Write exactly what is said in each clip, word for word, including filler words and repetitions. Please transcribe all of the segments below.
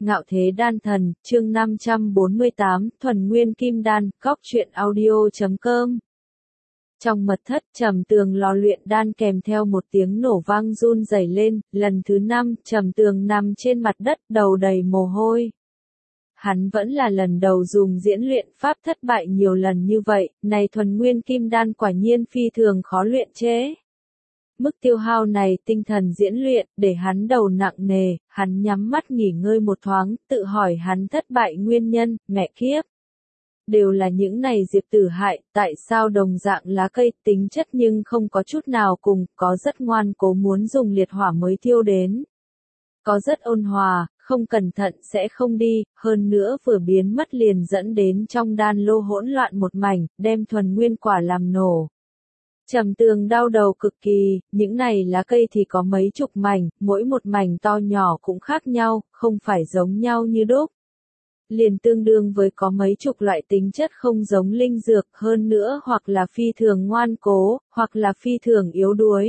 Ngạo Thế Đan Thần, chương năm trăm bốn mươi tám, Thuần Nguyên Kim Đan, Góc Truyện Audio chấm com. Trong mật thất, Trầm Tường lò luyện đan kèm theo một tiếng nổ vang run rẩy lên, lần thứ năm, Trầm Tường nằm trên mặt đất, đầu đầy mồ hôi. Hắn vẫn là lần đầu dùng diễn luyện pháp thất bại nhiều lần như vậy, này Thuần Nguyên Kim Đan quả nhiên phi thường khó luyện chế. Mức tiêu hao này tinh thần diễn luyện, để hắn đầu nặng nề, hắn nhắm mắt nghỉ ngơi một thoáng, tự hỏi hắn thất bại nguyên nhân, mẹ kiếp. Đều là những này diệp tử hại, tại sao đồng dạng lá cây tính chất nhưng không có chút nào cùng, có rất ngoan cố muốn dùng liệt hỏa mới thiêu đến. Có rất ôn hòa, không cẩn thận sẽ không đi, hơn nữa vừa biến mất liền dẫn đến trong đan lô hỗn loạn một mảnh, đem thuần nguyên quả làm nổ. Trầm Tường đau đầu cực kỳ, những này lá cây thì có mấy chục mảnh, mỗi một mảnh to nhỏ cũng khác nhau, không phải giống nhau như đúc. Liền tương đương với có mấy chục loại tính chất không giống linh dược, hơn nữa hoặc là phi thường ngoan cố, hoặc là phi thường yếu đuối.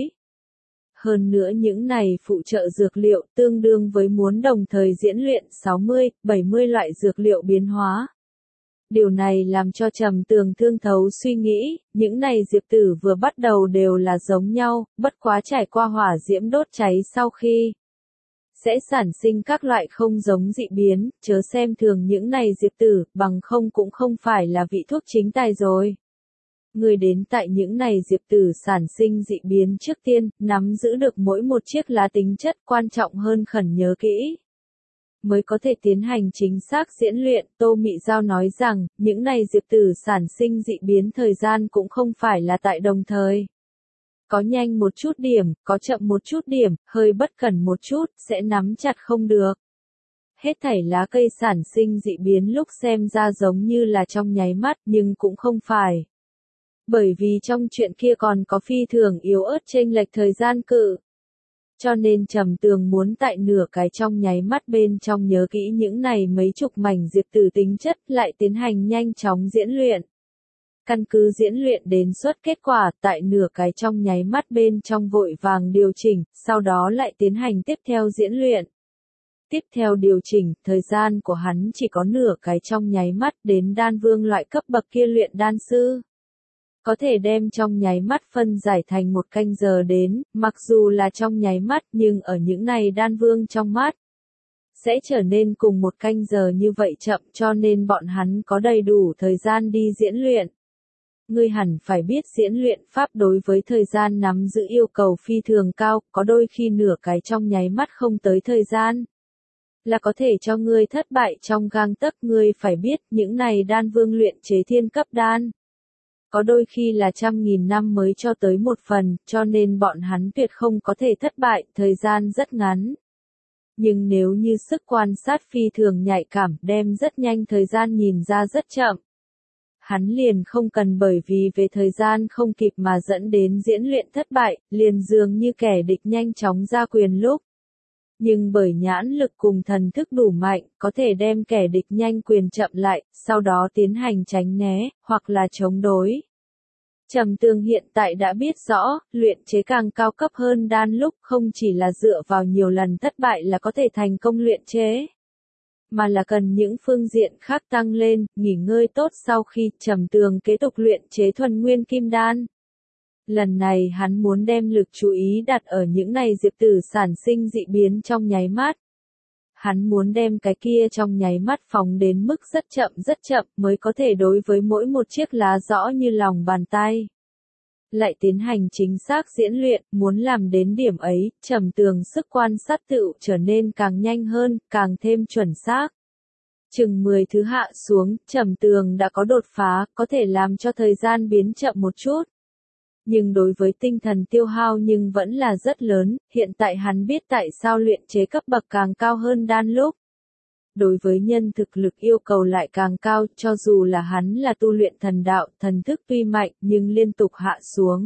Hơn nữa những này phụ trợ dược liệu tương đương với muốn đồng thời diễn luyện sáu mươi, bảy mươi loại dược liệu biến hóa. Điều này làm cho Trầm Tường thương thấu suy nghĩ, những này diệp tử vừa bắt đầu đều là giống nhau, bất quá trải qua hỏa diễm đốt cháy sau khi sẽ sản sinh các loại không giống dị biến, chớ xem thường những này diệp tử, bằng không cũng không phải là vị thuốc chính tài rồi. Người đến tại những này diệp tử sản sinh dị biến trước tiên, nắm giữ được mỗi một chiếc lá tính chất quan trọng hơn khẩn nhớ kỹ. Mới có thể tiến hành chính xác diễn luyện, Tô Mị Giao nói rằng, những này diệp tử sản sinh dị biến thời gian cũng không phải là tại đồng thời. Có nhanh một chút điểm, có chậm một chút điểm, hơi bất cẩn một chút, sẽ nắm chặt không được. Hết thảy lá cây sản sinh dị biến lúc xem ra giống như là trong nháy mắt, nhưng cũng không phải. Bởi vì trong chuyện kia còn có phi thường yếu ớt chênh lệch thời gian cự. Cho nên Trầm Tường muốn tại nửa cái trong nháy mắt bên trong nhớ kỹ những này mấy chục mảnh diệp tử tính chất lại tiến hành nhanh chóng diễn luyện. Căn cứ diễn luyện đến xuất kết quả tại nửa cái trong nháy mắt bên trong vội vàng điều chỉnh, sau đó lại tiến hành tiếp theo diễn luyện. Tiếp theo điều chỉnh, thời gian của hắn chỉ có nửa cái trong nháy mắt đến đan vương loại cấp bậc kia luyện đan sư. Có thể đem trong nháy mắt phân giải thành một canh giờ đến, mặc dù là trong nháy mắt nhưng ở những này đan vương trong mắt, sẽ trở nên cùng một canh giờ như vậy chậm cho nên bọn hắn có đầy đủ thời gian đi diễn luyện. Ngươi hẳn phải biết diễn luyện pháp đối với thời gian nắm giữ yêu cầu phi thường cao, có đôi khi nửa cái trong nháy mắt không tới thời gian. Là có thể cho ngươi thất bại trong gang tấc, ngươi phải biết những này đan vương luyện chế thiên cấp đan. Có đôi khi là trăm nghìn năm mới cho tới một phần, cho nên bọn hắn tuyệt không có thể thất bại, thời gian rất ngắn. Nhưng nếu như sức quan sát phi thường nhạy cảm, đem rất nhanh thời gian nhìn ra rất chậm. Hắn liền không cần bởi vì về thời gian không kịp mà dẫn đến diễn luyện thất bại, liền dường như kẻ địch nhanh chóng ra quyền lúc. Nhưng bởi nhãn lực cùng thần thức đủ mạnh, có thể đem kẻ địch nhanh quyền chậm lại, sau đó tiến hành tránh né, hoặc là chống đối. Trầm Tường hiện tại đã biết rõ, luyện chế càng cao cấp hơn đan lúc không chỉ là dựa vào nhiều lần thất bại là có thể thành công luyện chế, mà là cần những phương diện khác tăng lên, nghỉ ngơi tốt sau khi Trầm Tường kế tục luyện chế thuần nguyên kim đan. Lần này hắn muốn đem lực chú ý đặt ở những này diệp tử sản sinh dị biến trong nháy mắt. Hắn muốn đem cái kia trong nháy mắt phóng đến mức rất chậm rất chậm mới có thể đối với mỗi một chiếc lá rõ như lòng bàn tay. Lại tiến hành chính xác diễn luyện, muốn làm đến điểm ấy, Trầm Tường sức quan sát tựu trở nên càng nhanh hơn, càng thêm chuẩn xác. Chừng mười thứ hạ xuống, Trầm Tường đã có đột phá, có thể làm cho thời gian biến chậm một chút. Nhưng đối với tinh thần tiêu hao nhưng vẫn là rất lớn, hiện tại hắn biết tại sao luyện chế cấp bậc càng cao hơn đan lúc. Đối với nhân thực lực yêu cầu lại càng cao, cho dù là hắn là tu luyện thần đạo, thần thức tuy mạnh nhưng liên tục hạ xuống.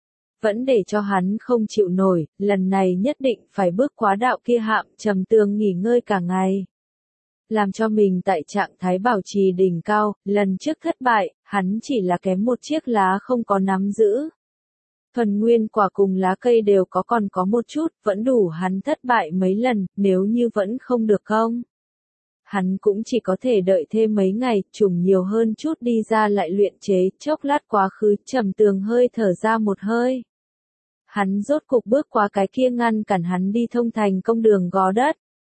Vẫn để cho hắn không chịu nổi, lần này nhất định phải bước quá đạo kia hạm, Trầm Tường nghỉ ngơi cả ngày. Làm cho mình tại trạng thái bảo trì đỉnh cao, lần trước thất bại, hắn chỉ là kém một chiếc lá không có nắm giữ. Thuần nguyên quả cùng lá cây đều có còn có một chút, vẫn đủ hắn thất bại mấy lần, nếu như vẫn không được không. Hắn cũng chỉ có thể đợi thêm mấy ngày, trùng nhiều hơn chút đi ra lại luyện chế, chốc lát quá khứ, Trầm Tường hơi thở ra một hơi. Hắn rốt cục bước qua cái kia ngăn cản hắn đi thông thành công đường gò đất.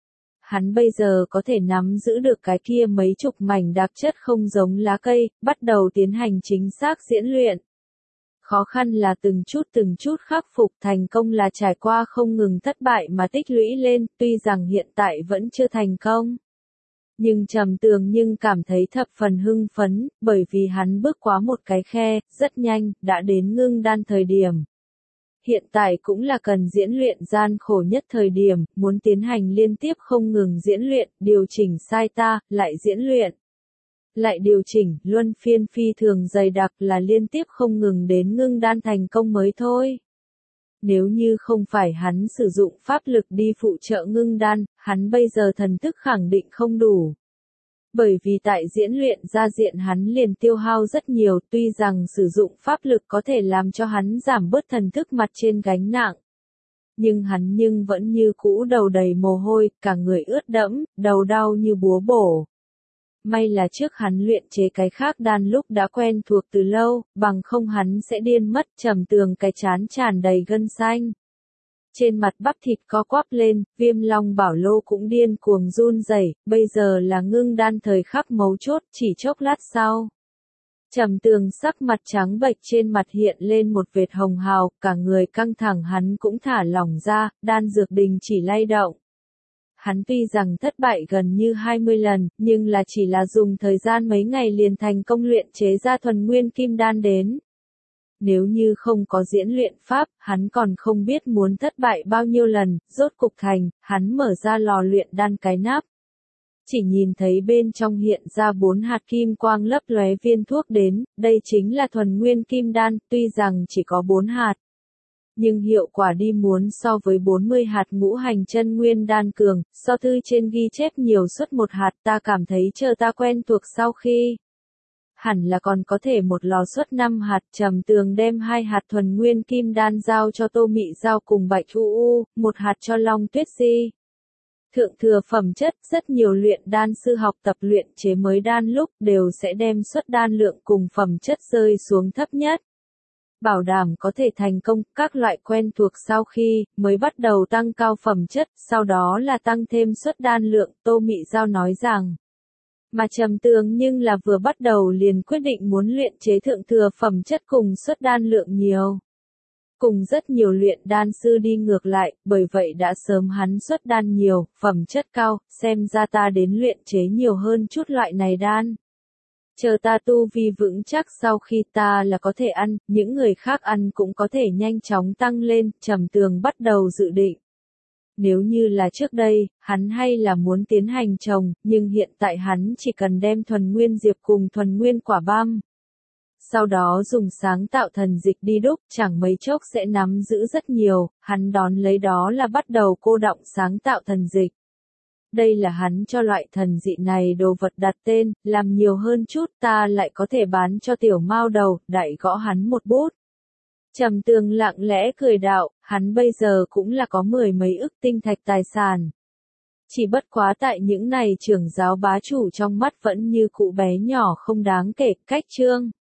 Hắn bây giờ có thể nắm giữ được cái kia mấy chục mảnh đặc chất không giống lá cây, bắt đầu tiến hành chính xác diễn luyện. Khó khăn là từng chút từng chút khắc phục, thành công là trải qua không ngừng thất bại mà tích lũy lên, tuy rằng hiện tại vẫn chưa thành công. Nhưng Trầm Tường nhưng cảm thấy thập phần hưng phấn, bởi vì hắn bước qua một cái khe, rất nhanh, đã đến ngưng đan thời điểm. Hiện tại cũng là cần diễn luyện gian khổ nhất thời điểm, muốn tiến hành liên tiếp không ngừng diễn luyện, điều chỉnh sai ta, lại diễn luyện. Lại điều chỉnh, luân phiên phi thường dày đặc là liên tiếp không ngừng đến ngưng đan thành công mới thôi. Nếu như không phải hắn sử dụng pháp lực đi phụ trợ ngưng đan, hắn bây giờ thần thức khẳng định không đủ. Bởi vì tại diễn luyện ra diện hắn liền tiêu hao rất nhiều, tuy rằng sử dụng pháp lực có thể làm cho hắn giảm bớt thần thức mặt trên gánh nặng. Nhưng hắn nhưng vẫn như cũ đầu đầy mồ hôi, cả người ướt đẫm, đầu đau như búa bổ. May là trước hắn luyện chế cái khác đan lúc đã quen thuộc từ lâu, bằng không hắn sẽ điên mất. Trầm Tường cái chán tràn đầy gân xanh. Trên mặt bắp thịt co quắp lên, Viêm Long Bảo Lô cũng điên cuồng run rẩy, bây giờ là ngưng đan thời khắc mấu chốt, chỉ chốc lát sau. Trầm Tường sắc mặt trắng bệch, trên mặt hiện lên một vệt hồng hào, cả người căng thẳng, hắn cũng thả lỏng ra, đan dược đình chỉ lay động. Hắn tuy rằng thất bại gần như hai mươi lần, nhưng là chỉ là dùng thời gian mấy ngày liền thành công luyện chế ra thuần nguyên kim đan đến. Nếu như không có diễn luyện pháp, hắn còn không biết muốn thất bại bao nhiêu lần, rốt cục thành, hắn mở ra lò luyện đan cái nắp. Chỉ nhìn thấy bên trong hiện ra bốn hạt kim quang lấp lóe viên thuốc đến, đây chính là thuần nguyên kim đan, tuy rằng chỉ có bốn hạt. Nhưng hiệu quả đi muốn so với bốn mươi hạt ngũ hành chân nguyên đan cường, so thư trên ghi chép nhiều suất một hạt, ta cảm thấy chờ ta quen thuộc sau khi. Hẳn là còn có thể một lò suất năm hạt. Trầm Tường đem hai hạt thuần nguyên kim đan giao cho Tô Mị Giao cùng Bạch U U, một hạt cho Long Tuyết Si. Thượng thừa phẩm chất, rất nhiều luyện đan sư học tập luyện chế mới đan lúc đều sẽ đem suất đan lượng cùng phẩm chất rơi xuống thấp nhất. Bảo đảm có thể thành công, các loại quen thuộc sau khi, mới bắt đầu tăng cao phẩm chất, sau đó là tăng thêm suất đan lượng, Tô Mị Giao nói rằng. Mà Trầm Tường nhưng là vừa bắt đầu liền quyết định muốn luyện chế thượng thừa phẩm chất cùng suất đan lượng nhiều. Cùng rất nhiều luyện đan sư đi ngược lại, bởi vậy đã sớm hắn suất đan nhiều, phẩm chất cao, xem ra ta đến luyện chế nhiều hơn chút loại này đan. Chờ ta tu vi vững chắc sau khi ta là có thể ăn, những người khác ăn cũng có thể nhanh chóng tăng lên, Trầm Tường bắt đầu dự định. Nếu như là trước đây, hắn hay là muốn tiến hành trồng, nhưng hiện tại hắn chỉ cần đem thuần nguyên diệp cùng thuần nguyên quả băm. Sau đó dùng sáng tạo thần dịch đi đúc, chẳng mấy chốc sẽ nắm giữ rất nhiều, hắn đón lấy đó là bắt đầu cô đọng sáng tạo thần dịch. Đây là hắn cho loại thần dị này đồ vật đặt tên, làm nhiều hơn chút ta lại có thể bán cho tiểu mao đầu, đại gõ hắn một bút. Trầm Tường lặng lẽ cười đạo, hắn bây giờ cũng là có mười mấy ức tinh thạch tài sản. Chỉ bất quá tại những này trưởng giáo bá chủ trong mắt vẫn như cụ bé nhỏ không đáng kể, cách chương.